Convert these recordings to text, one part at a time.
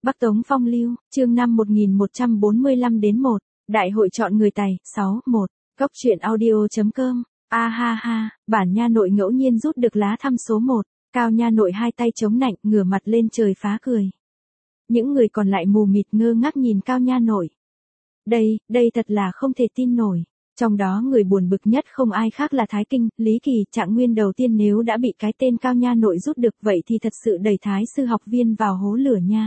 Bắc Tống Phong Lưu, chương 5 1145 đến 1, Đại hội chọn người Tài, 6, 1, Góc truyện audio.com, a ha ha, bản nha nội ngẫu nhiên rút được lá thăm số 1, Cao nha nội hai tay chống nạnh, ngửa mặt lên trời phá cười. Những người còn lại mù mịt ngơ ngác nhìn Cao nha nội. Đây thật là không thể tin nổi. Trong đó người buồn bực nhất không ai khác là Thái Kinh, Lý Kỳ, Trạng Nguyên đầu tiên nếu đã bị cái tên Cao nha nội rút được vậy thì thật sự đẩy Thái sư học viên vào hố lửa nha.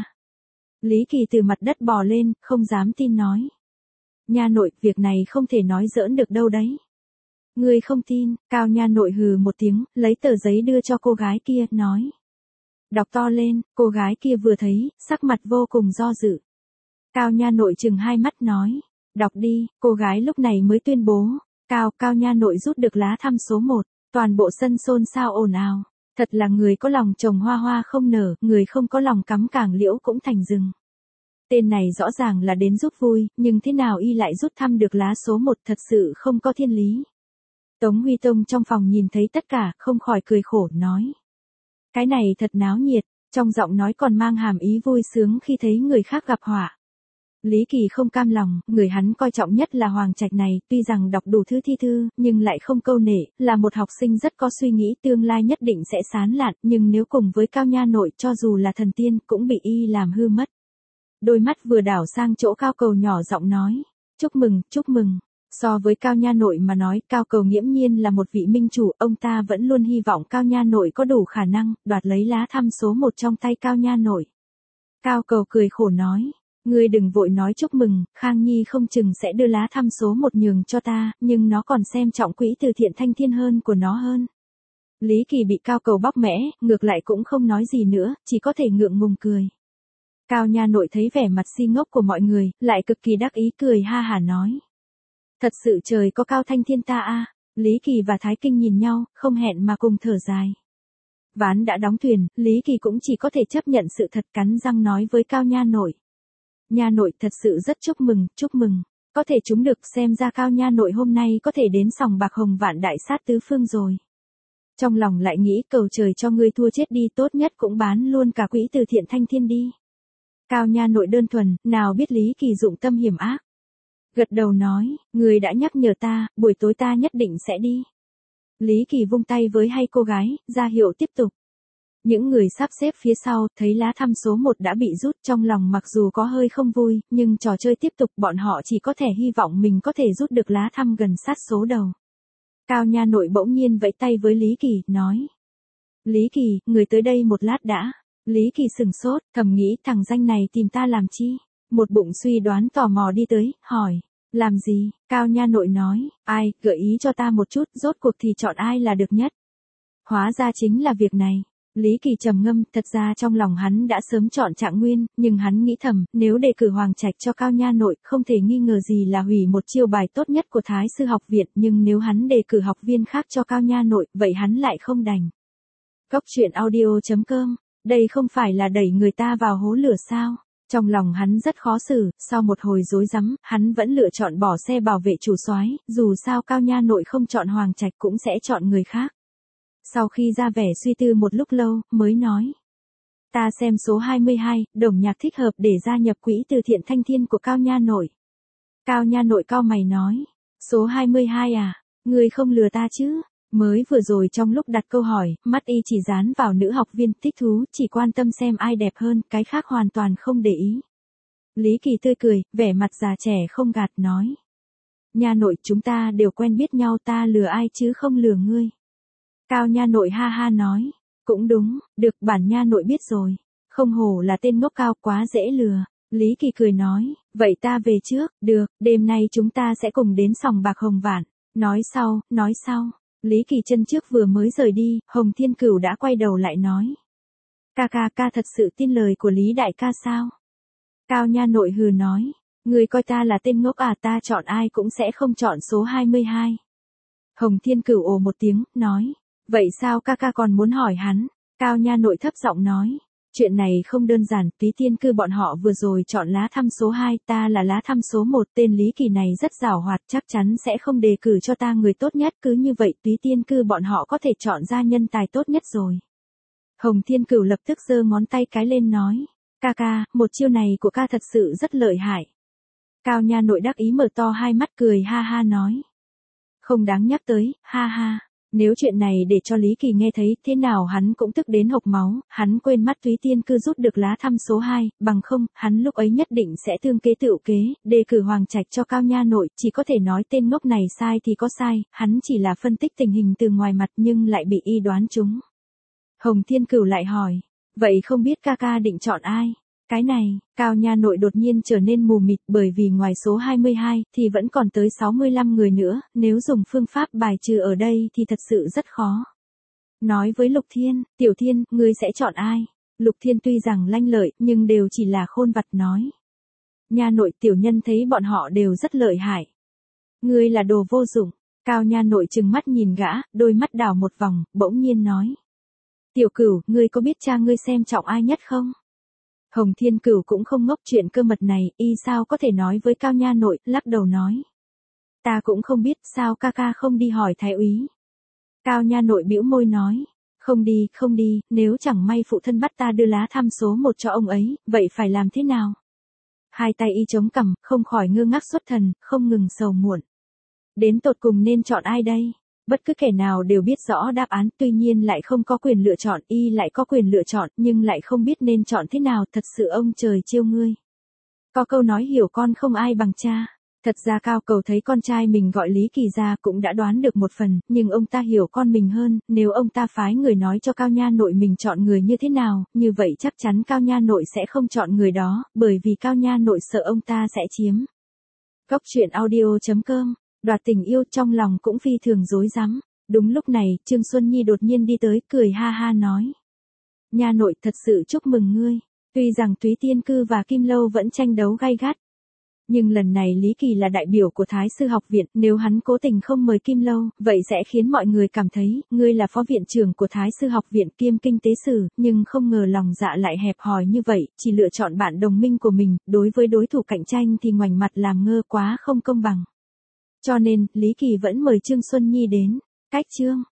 Lý Kỳ từ mặt đất bò lên, không dám tin nói. Nha nội, việc này không thể nói giỡn được đâu đấy. Ngươi không tin, Cao nha nội hừ một tiếng, lấy tờ giấy đưa cho cô gái kia, nói. Đọc to lên, cô gái kia vừa thấy, sắc mặt vô cùng do dự. Cao nha nội chừng hai mắt nói. Đọc đi, cô gái lúc này mới tuyên bố. Cao nha nội rút được lá thăm số 1, toàn bộ sân xôn xao ồn ào. Thật là người có lòng trồng hoa hoa không nở, người không có lòng cắm cảng liễu cũng thành rừng. Tên này rõ ràng là đến giúp vui, nhưng thế nào y lại rút thăm được lá số 1 thật sự không có thiên lý. Tống Huy Tông trong phòng nhìn thấy tất cả, không khỏi cười khổ, nói. Cái này thật náo nhiệt, trong giọng nói còn mang hàm ý vui sướng khi thấy người khác gặp họa. Lý Kỳ không cam lòng, người hắn coi trọng nhất là Hoàng Trạch này, tuy rằng đọc đủ thứ thi thư, nhưng lại không câu nệ, là một học sinh rất có suy nghĩ tương lai nhất định sẽ sán lạn, nhưng nếu cùng với Cao nha nội cho dù là thần tiên cũng bị y làm hư mất. Đôi mắt vừa đảo sang chỗ Cao Cầu nhỏ giọng nói, chúc mừng, chúc mừng. So với Cao nha nội mà nói, Cao Cầu nghiễm nhiên là một vị minh chủ, ông ta vẫn luôn hy vọng Cao nha nội có đủ khả năng, đoạt lấy lá thăm số 1 trong tay Cao nha nội. Cao Cầu cười khổ nói. Ngươi đừng vội nói chúc mừng, Khang Nhi không chừng sẽ đưa lá thăm số 1 nhường cho ta, nhưng nó còn xem trọng quỹ từ thiện thanh thiên hơn của nó hơn. Lý Kỳ bị Cao Cầu bóc mẽ, ngược lại cũng không nói gì nữa, chỉ có thể ngượng ngùng cười. Cao nha nội thấy vẻ mặt si ngốc của mọi người, lại cực kỳ đắc ý cười ha hả nói. Thật sự trời có Cao thanh thiên ta a. Lý Kỳ và Thái Kinh nhìn nhau, không hẹn mà cùng thở dài. Ván đã đóng thuyền, Lý Kỳ cũng chỉ có thể chấp nhận sự thật, cắn răng nói với Cao nha nội. Nha nội thật sự rất chúc mừng, có thể trúng được, xem ra Cao nha nội hôm nay có thể đến sòng bạc Hồng Vạn đại sát tứ phương rồi. Trong lòng lại nghĩ cầu trời cho ngươi thua chết đi, tốt nhất cũng bán luôn cả quỹ từ thiện thanh thiên đi. Cao nha nội đơn thuần, nào biết Lý Kỳ dụng tâm hiểm ác. Gật đầu nói, ngươi đã nhắc nhở ta, buổi tối ta nhất định sẽ đi. Lý Kỳ vung tay với hai cô gái, ra hiệu tiếp tục. Những người sắp xếp phía sau, thấy lá thăm số 1 đã bị rút, trong lòng mặc dù có hơi không vui, nhưng trò chơi tiếp tục, bọn họ chỉ có thể hy vọng mình có thể rút được lá thăm gần sát số đầu. Cao nha nội bỗng nhiên vẫy tay với Lý Kỳ, nói. Lý Kỳ, người tới đây một lát đã. Lý Kỳ sừng sốt, thầm nghĩ thằng danh này tìm ta làm chi? Một bụng suy đoán tò mò đi tới, hỏi. Làm gì? Cao nha nội nói, ai, gợi ý cho ta một chút, rốt cuộc thì chọn ai là được nhất. Hóa ra chính là việc này. Lý Kỳ trầm ngâm, thật ra trong lòng hắn đã sớm chọn Trạng Nguyên, nhưng hắn nghĩ thầm, nếu đề cử Hoàng Trạch cho Cao nha nội, không thể nghi ngờ gì là hủy một chiêu bài tốt nhất của Thái sư học viện, nhưng nếu hắn đề cử học viên khác cho Cao nha nội, vậy hắn lại không đành. Góc truyện audio.com, đây không phải là đẩy người ta vào hố lửa sao? Trong lòng hắn rất khó xử, sau một hồi rối rắm, hắn vẫn lựa chọn bỏ xe bảo vệ chủ soái, dù sao Cao nha nội không chọn Hoàng Trạch cũng sẽ chọn người khác. Sau khi ra vẻ suy tư một lúc lâu, mới nói. Ta xem số 22, đồng nhạc thích hợp để gia nhập quỹ từ thiện thanh thiên của Cao nha nội. Cao nha nội cau mày nói. Số 22 à? Ngươi không lừa ta chứ? Mới vừa rồi trong lúc đặt câu hỏi, mắt y chỉ dán vào nữ học viên, thích thú, chỉ quan tâm xem ai đẹp hơn, cái khác hoàn toàn không để ý. Lý Kỳ tươi cười, vẻ mặt già trẻ không gạt nói. Nha nội, chúng ta đều quen biết nhau, ta lừa ai chứ không lừa ngươi. Cao nha nội ha ha nói, cũng đúng, được, bản nha nội biết rồi, không hổ là tên ngốc Cao, quá dễ lừa. Lý Kỳ cười nói, vậy ta về trước, được, đêm nay chúng ta sẽ cùng đến sòng bạc Hồng Vạn. Nói sau, Lý Kỳ chân trước vừa mới rời đi, Hồng Thiên Cửu đã quay đầu lại nói. Ca thật sự tin lời của Lý đại ca sao? Cao nha nội hừ nói, người coi ta là tên ngốc à, ta chọn ai cũng sẽ không chọn số 22. Hồng Thiên Cửu ồ một tiếng, nói. Vậy sao ca còn muốn hỏi hắn? Cao nha nội thấp giọng nói. Chuyện này không đơn giản, Túy Tiên Cư bọn họ vừa rồi chọn lá thăm số 2, ta là lá thăm số 1, tên Lý Kỳ này rất giàu hoạt, chắc chắn sẽ không đề cử cho ta người tốt nhất, cứ như vậy Túy Tiên Cư bọn họ có thể chọn ra nhân tài tốt nhất rồi. Hồng Thiên Cửu lập tức giơ ngón tay cái lên nói. Ca ca, một chiêu này của ca thật sự rất lợi hại. Cao Nha Nội đắc ý mở to hai mắt cười ha ha nói. Không đáng nhắc tới, ha ha. Nếu chuyện này để cho Lý Kỳ nghe thấy, thế nào hắn cũng tức đến hộc máu, hắn quên mất Thúy Tiên Cư rút được lá thăm số 2, bằng không, hắn lúc ấy nhất định sẽ tương kế tựu kế, đề cử Hoàng Trạch cho Cao Nha Nội, chỉ có thể nói tên ngốc này sai thì có sai, hắn chỉ là phân tích tình hình từ ngoài mặt nhưng lại bị y đoán trúng. Hồng Thiên Cửu lại hỏi, vậy không biết ca ca định chọn ai? Cái này, Cao Nha Nội đột nhiên trở nên mù mịt bởi vì ngoài số 22 thì vẫn còn tới 65 người nữa, nếu dùng phương pháp bài trừ ở đây thì thật sự rất khó. Nói với Lục Thiên, Tiểu Thiên, ngươi sẽ chọn ai? Lục Thiên tuy rằng lanh lợi nhưng đều chỉ là khôn vặt nói. Nha Nội tiểu nhân thấy bọn họ đều rất lợi hại. Ngươi là đồ vô dụng. Cao Nha Nội trừng mắt nhìn gã, đôi mắt đảo một vòng, bỗng nhiên nói. Tiểu Cửu, ngươi có biết cha ngươi xem trọng ai nhất không? Hồng Thiên Cửu cũng không ngốc chuyện cơ mật này, y sao có thể nói với Cao Nha Nội, lắc đầu nói. Ta cũng không biết, sao ca ca không đi hỏi thái úy. Cao Nha Nội bĩu môi nói. Không đi, nếu chẳng may phụ thân bắt ta đưa lá thăm số 1 cho ông ấy, vậy phải làm thế nào? Hai tay y chống cằm, không khỏi ngơ ngác xuất thần, không ngừng sầu muộn. Đến tột cùng nên chọn ai đây? Bất cứ kẻ nào đều biết rõ đáp án, tuy nhiên lại không có quyền lựa chọn, y lại có quyền lựa chọn, nhưng lại không biết nên chọn thế nào, thật sự ông trời chiêu ngươi. Có câu nói hiểu con không ai bằng cha. Thật ra Cao Cầu thấy con trai mình gọi Lý Kỳ ra cũng đã đoán được một phần, nhưng ông ta hiểu con mình hơn, nếu ông ta phái người nói cho Cao Nha Nội mình chọn người như thế nào, như vậy chắc chắn Cao Nha Nội sẽ không chọn người đó, bởi vì Cao Nha Nội sợ ông ta sẽ chiếm. Góc truyện audio.com, đoạt tình yêu trong lòng cũng phi thường rối rắm. Đúng lúc này, Trương Xuân Nhi đột nhiên đi tới, cười ha ha nói. Nha Nội thật sự chúc mừng ngươi, tuy rằng Thúy Tiên Cư và Kim Lâu vẫn tranh đấu gay gắt. Nhưng lần này Lý Kỳ là đại biểu của Thái Sư học viện, nếu hắn cố tình không mời Kim Lâu, vậy sẽ khiến mọi người cảm thấy, ngươi là phó viện trưởng của Thái Sư học viện kiêm kinh tế sử, nhưng không ngờ lòng dạ lại hẹp hòi như vậy, chỉ lựa chọn bạn đồng minh của mình, đối với đối thủ cạnh tranh thì ngoảnh mặt làm ngơ quá không công bằng. Cho nên, Lý Kỳ vẫn mời Trương Xuân Nhi đến. Cách chương